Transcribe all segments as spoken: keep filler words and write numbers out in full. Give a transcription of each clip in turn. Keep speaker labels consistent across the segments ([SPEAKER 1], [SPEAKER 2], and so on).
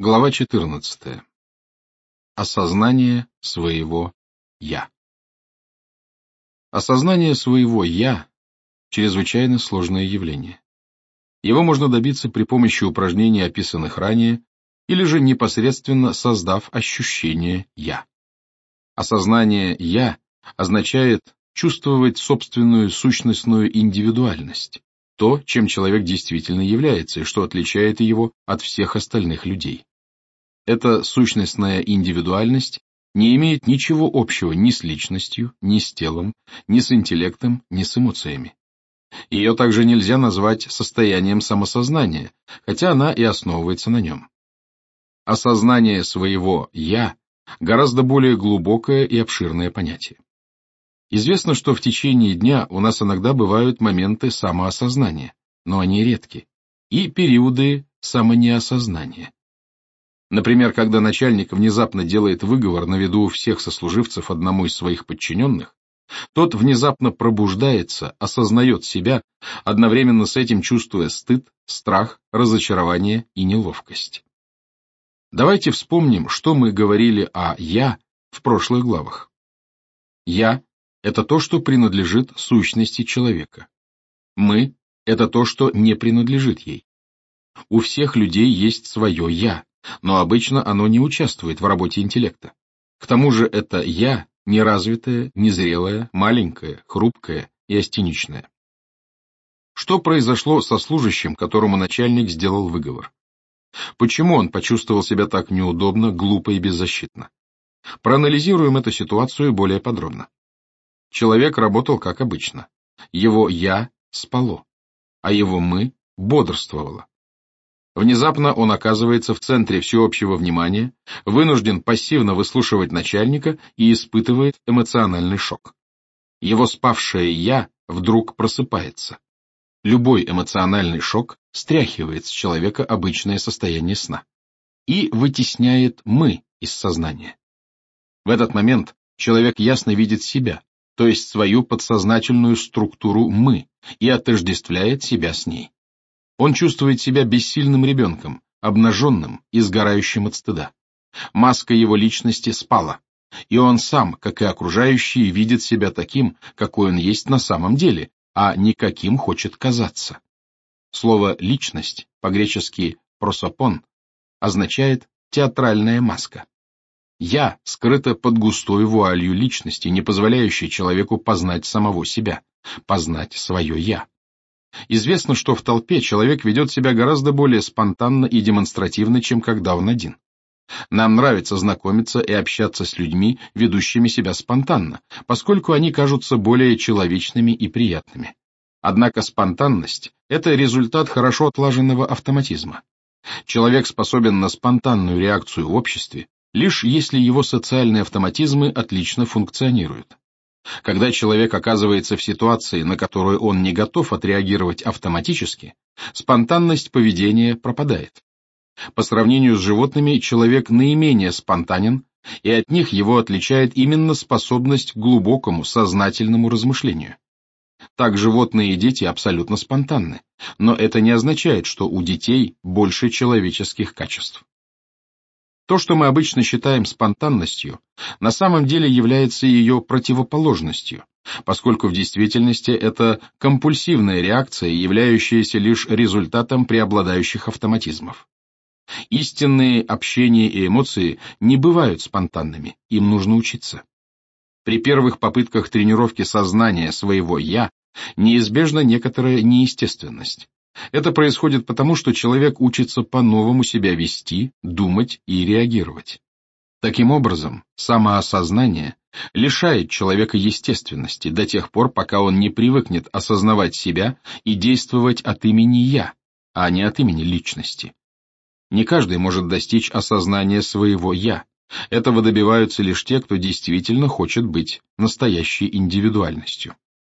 [SPEAKER 1] Глава четырнадцатая. Осознание своего «я». Осознание своего «я» — чрезвычайно сложное явление. Его можно добиться при помощи упражнений, описанных ранее, или же непосредственно создав ощущение «я». Осознание «я» означает чувствовать собственную сущностную индивидуальность, то, чем человек действительно является и что отличает его от всех остальных людей. Эта сущностная индивидуальность не имеет ничего общего ни с личностью, ни с телом, ни с интеллектом, ни с эмоциями. Ее также нельзя назвать состоянием самосознания, хотя она и основывается на нем. Осознание своего «я» гораздо более глубокое и обширное понятие. Известно, что в течение дня у нас иногда бывают моменты самоосознания, но они редки, и периоды самонеосознания. Например, когда начальник внезапно делает выговор на виду у всех сослуживцев одному из своих подчиненных, тот внезапно пробуждается, осознает себя, одновременно с этим чувствуя стыд, страх, разочарование и неловкость. Давайте вспомним, что мы говорили о «я» в прошлых главах. «Я» — это то, что принадлежит сущности человека. «Мы» — это то, что не принадлежит ей. У всех людей есть свое «я», но обычно оно не участвует в работе интеллекта. К тому же это «я» неразвитое, незрелое, маленькое, хрупкое и астеничное. Что произошло со служащим, которому начальник сделал выговор? Почему он почувствовал себя так неудобно, глупо и беззащитно? Проанализируем эту ситуацию более подробно. Человек работал как обычно. Его «я» спало, а его «мы» бодрствовало. Внезапно он оказывается в центре всеобщего внимания, вынужден пассивно выслушивать начальника и испытывает эмоциональный шок. Его спавшее «я» вдруг просыпается. Любой эмоциональный шок стряхивает с человека обычное состояние сна и вытесняет «мы» из сознания. В этот момент человек ясно видит себя, то есть свою подсознательную структуру «мы», и отождествляет себя с ней. Он чувствует себя бессильным ребенком, обнаженным и сгорающим от стыда. Маска его личности спала, и он сам, как и окружающие, видит себя таким, какой он есть на самом деле, а не каким хочет казаться. Слово «личность», по-гречески «просопон», означает «театральная маска». «Я» скрыто под густой вуалью личности, не позволяющей человеку познать самого себя, познать свое «я». Известно, что в толпе человек ведет себя гораздо более спонтанно и демонстративно, чем когда он один. Нам нравится знакомиться и общаться с людьми, ведущими себя спонтанно, поскольку они кажутся более человечными и приятными. Однако спонтанность — это результат хорошо отлаженного автоматизма. Человек способен на спонтанную реакцию в обществе, лишь если его социальные автоматизмы отлично функционируют. Когда человек оказывается в ситуации, на которую он не готов отреагировать автоматически, спонтанность поведения пропадает. По сравнению с животными, человек наименее спонтанен, и от них его отличает именно способность к глубокому сознательному размышлению. Так животные и дети абсолютно спонтанны, но это не означает, что у детей больше человеческих качеств. То, что мы обычно считаем спонтанностью, на самом деле является ее противоположностью, поскольку в действительности это компульсивная реакция, являющаяся лишь результатом преобладающих автоматизмов. Истинные общения и эмоции не бывают спонтанными, им нужно учиться. При первых попытках тренировки сознания своего «я» неизбежна некоторая неестественность. Это происходит потому, что человек учится по-новому себя вести, думать и реагировать. Таким образом, самоосознание лишает человека естественности до тех пор, пока он не привыкнет осознавать себя и действовать от имени «я», а не от имени личности. Не каждый может достичь осознания своего «я». Этого добиваются лишь те, кто действительно хочет быть настоящей индивидуальностью.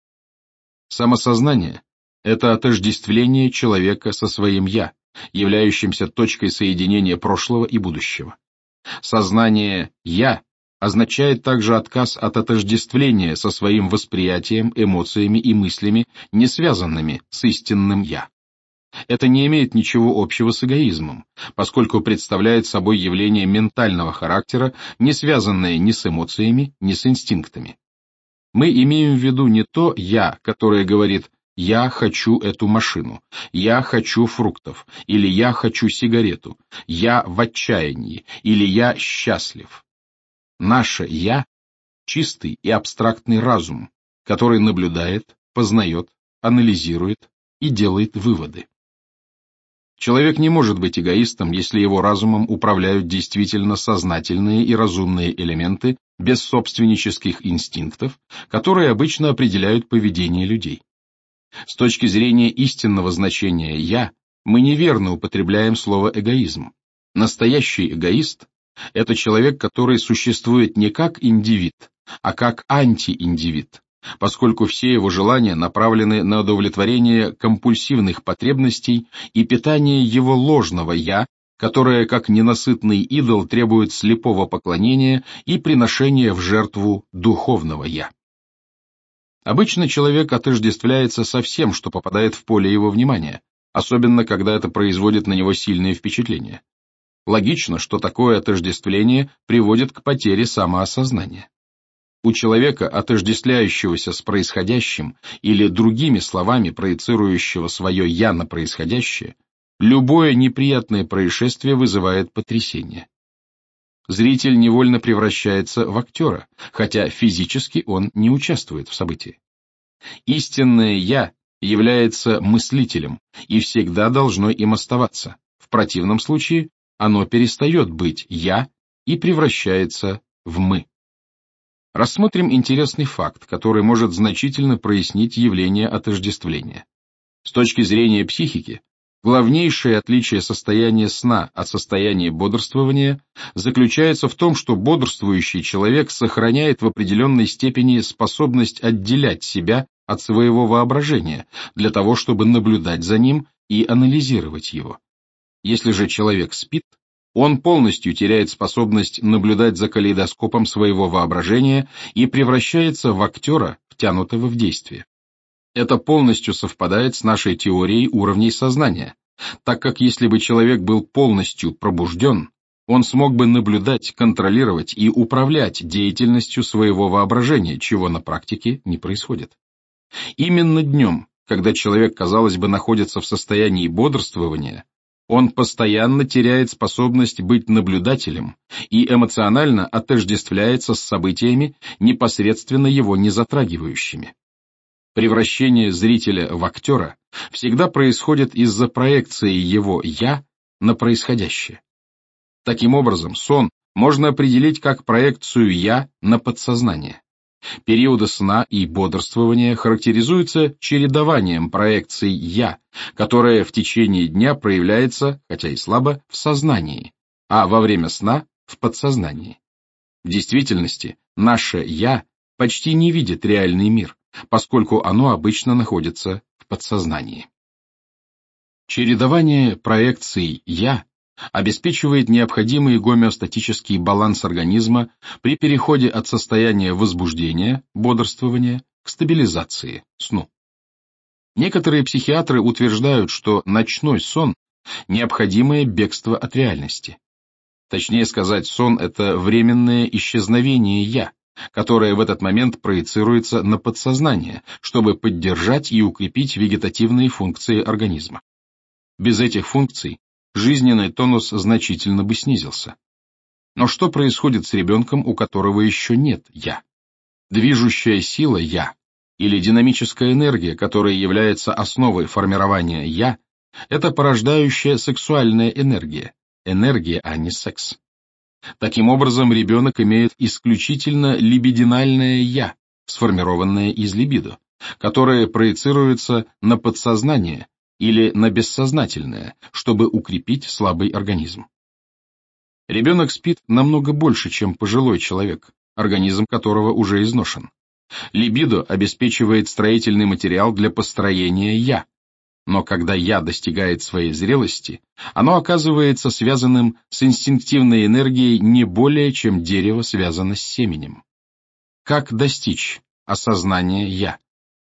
[SPEAKER 1] Самосознание — это отождествление человека со своим «я», являющимся точкой соединения прошлого и будущего. Сознание «я» означает также отказ от отождествления со своим восприятием, эмоциями и мыслями, не связанными с истинным «я». Это не имеет ничего общего с эгоизмом, поскольку представляет собой явление ментального характера, не связанное ни с эмоциями, ни с инстинктами. Мы имеем в виду не то «я», которое говорит «я хочу эту машину», «я хочу фруктов», или «я хочу сигарету», «я в отчаянии», или «я счастлив». Наше «я» — чистый и абстрактный разум, который наблюдает, познает, анализирует и делает выводы. Человек не может быть эгоистом, если его разумом управляют действительно сознательные и разумные элементы без собственнических инстинктов, которые обычно определяют поведение людей. С точки зрения истинного значения «я», мы неверно употребляем слово «эгоизм». Настоящий эгоист — это человек, который существует не как индивид, а как антииндивид, поскольку все его желания направлены на удовлетворение компульсивных потребностей и питание его ложного «я», которое, как ненасытный идол, требует слепого поклонения и приношения в жертву духовного «я». Обычно человек отождествляется со всем, что попадает в поле его внимания, особенно когда это производит на него сильное впечатление. Логично, что такое отождествление приводит к потере самоосознания. У человека, отождествляющегося с происходящим, или другими словами проецирующего свое «я» на происходящее, любое неприятное происшествие вызывает потрясение. Зритель невольно превращается в актера, хотя физически он не участвует в событии. Истинное «я» является мыслителем и всегда должно им оставаться. В противном случае оно перестает быть «я» и превращается в «мы». Рассмотрим интересный факт, который может значительно прояснить явление отождествления. С точки зрения психики, главнейшее отличие состояния сна от состояния бодрствования заключается в том, что бодрствующий человек сохраняет в определенной степени способность отделять себя от своего воображения для того, чтобы наблюдать за ним и анализировать его. Если же человек спит, он полностью теряет способность наблюдать за калейдоскопом своего воображения и превращается в актера, втянутого в действие. Это полностью совпадает с нашей теорией уровней сознания, так как если бы человек был полностью пробужден, он смог бы наблюдать, контролировать и управлять деятельностью своего воображения, чего на практике не происходит. Именно днем, когда человек, казалось бы, находится в состоянии бодрствования, он постоянно теряет способность быть наблюдателем и эмоционально отождествляется с событиями, непосредственно его не затрагивающими. Превращение зрителя в актера всегда происходит из-за проекции его «я» на происходящее. Таким образом, сон можно определить как проекцию «я» на подсознание. Периоды сна и бодрствования характеризуются чередованием проекций «я», которая в течение дня проявляется, хотя и слабо, в сознании, а во время сна — в подсознании. В действительности, наше «я» почти не видит реальный мир, поскольку оно обычно находится в подсознании. Чередование проекций «я» обеспечивает необходимый гомеостатический баланс организма при переходе от состояния возбуждения, бодрствования, к стабилизации, сну. Некоторые психиатры утверждают, что ночной сон – необходимое бегство от реальности. Точнее сказать, сон – это временное исчезновение «я», которое в этот момент проецируется на подсознание, чтобы поддержать и укрепить вегетативные функции организма. Без этих функций жизненный тонус значительно бы снизился. Но что происходит с ребенком, у которого еще нет «я»? Движущая сила «я» или динамическая энергия, которая является основой формирования «я», это порождающая сексуальная энергия, энергия, а не секс. Таким образом, ребенок имеет исключительно либидинальное «я», сформированное из либидо, которое проецируется на подсознание или на бессознательное, чтобы укрепить слабый организм. Ребенок спит намного больше, чем пожилой человек, организм которого уже изношен. Либидо обеспечивает строительный материал для построения «я», но когда «я» достигает своей зрелости, оно оказывается связанным с инстинктивной энергией не более, чем дерево связано с семенем. Как достичь осознания «я»?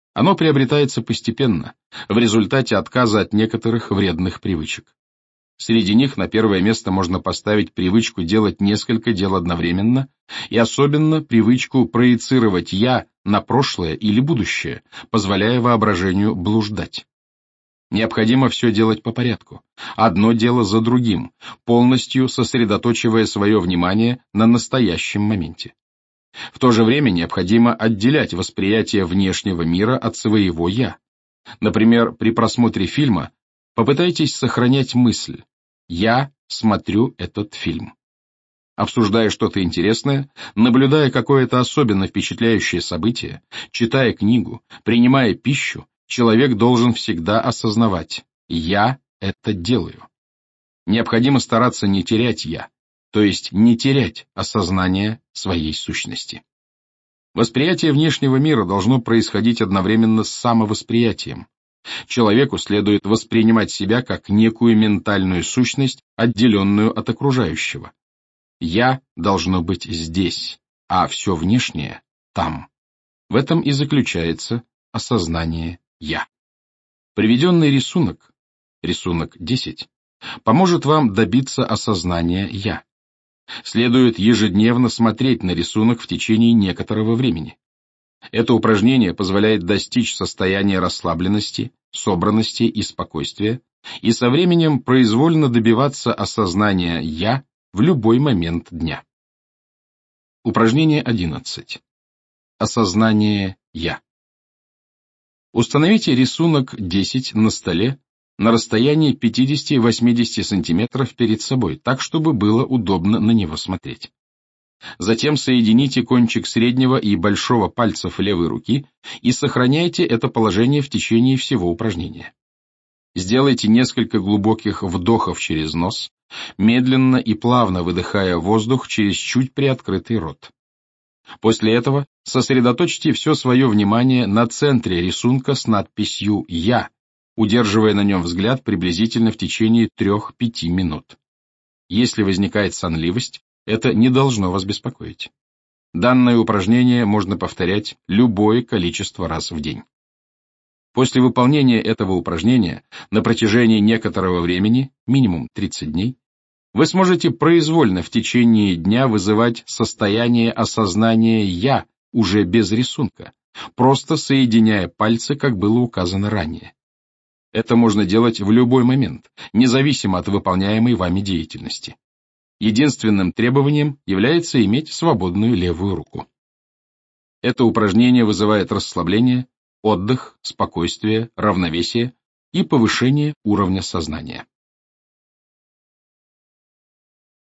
[SPEAKER 1] Оно приобретается постепенно, в результате отказа от некоторых вредных привычек. Среди них на первое место можно поставить привычку делать несколько дел одновременно и особенно привычку проецировать «я» на прошлое или будущее, позволяя воображению блуждать. Необходимо все делать по порядку, одно дело за другим, полностью сосредоточивая свое внимание на настоящем моменте. В то же время необходимо отделять восприятие внешнего мира от своего «я». Например, при просмотре фильма попытайтесь сохранять мысль «я смотрю этот фильм». Обсуждая что-то интересное, наблюдая какое-то особенно впечатляющее событие, читая книгу, принимая пищу, человек должен всегда осознавать «я это делаю». Необходимо стараться не терять «я», то есть не терять осознание своей сущности. Восприятие внешнего мира должно происходить одновременно с самовосприятием. Человеку следует воспринимать себя как некую ментальную сущность, отделенную от окружающего. «Я» должно быть здесь, а все внешнее — там. В этом и заключается осознание «я». Приведенный рисунок, рисунок десять, поможет вам добиться осознания «я». Следует ежедневно смотреть на рисунок в течение некоторого времени. Это упражнение позволяет достичь состояния расслабленности, собранности и спокойствия, и со временем произвольно добиваться осознания «я» в любой момент дня. Упражнение одиннадцать. Осознание «я». Установите рисунок десять на столе на расстоянии пятьдесят-восемьдесят сантиметров перед собой, так, чтобы было удобно на него смотреть. Затем соедините кончик среднего и большого пальцев левой руки и сохраняйте это положение в течение всего упражнения. Сделайте несколько глубоких вдохов через нос, медленно и плавно выдыхая воздух через чуть приоткрытый рот. После этого сосредоточьте все свое внимание на центре рисунка с надписью «Я», удерживая на нем взгляд приблизительно в течение трех-пяти минут. Если возникает сонливость, это не должно вас беспокоить. Данное упражнение можно повторять любое количество раз в день. После выполнения этого упражнения на протяжении некоторого времени, минимум тридцать дней, вы сможете произвольно в течение дня вызывать состояние осознания «я» уже без рисунка, просто соединяя пальцы, как было указано ранее. Это можно делать в любой момент, независимо от выполняемой вами деятельности. Единственным требованием является иметь свободную левую руку. Это упражнение вызывает расслабление, отдых, спокойствие, равновесие и повышение уровня сознания.